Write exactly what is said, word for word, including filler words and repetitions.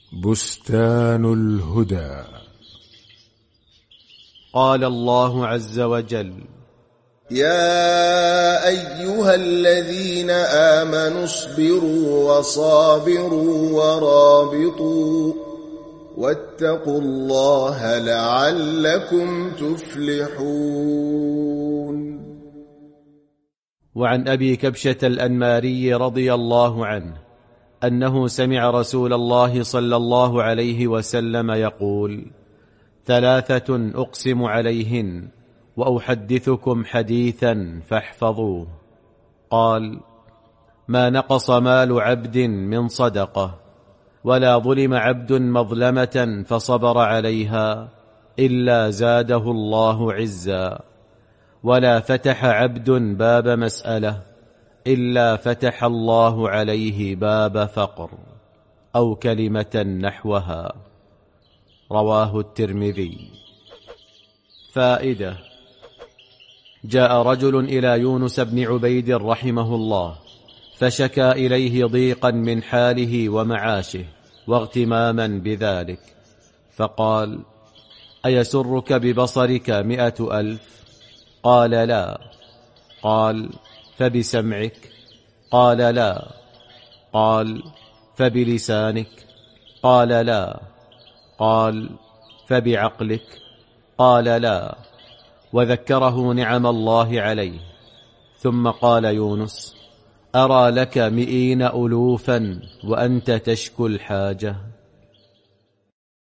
بستان الهدى. قال الله عز وجل: يا أيها الذين آمنوا اصبروا وصابروا ورابطوا واتقوا الله لعلكم تفلحون. وعن أبي كبشة الأنماري رضي الله عنه أنه سمع رسول الله صلى الله عليه وسلم يقول: ثلاثة أقسم عليهن وأحدثكم حديثا فاحفظوه. قال: ما نقص مال عبد من صدقة، ولا ظلم عبد مظلمة فصبر عليها إلا زاده الله عزا، ولا فتح عبد باب مسألة إلا فتح الله عليه باب فقر، أو كلمة نحوها. رواه الترمذي. فائدة: جاء رجل إلى يونس بن عبيد رحمه الله فشكى إليه ضيقا من حاله ومعاشه واغتماما بذلك، فقال: أيسرك ببصرك مئة ألف؟ قال: لا. قال: فبسمعك؟ قال: لا. قال: فبلسانك؟ قال: لا. قال: فبعقلك؟ قال: لا. وذكره نعم الله عليه، ثم قال يونس: أرى لك مئين ألوفا وأنت تشكو الحاجة.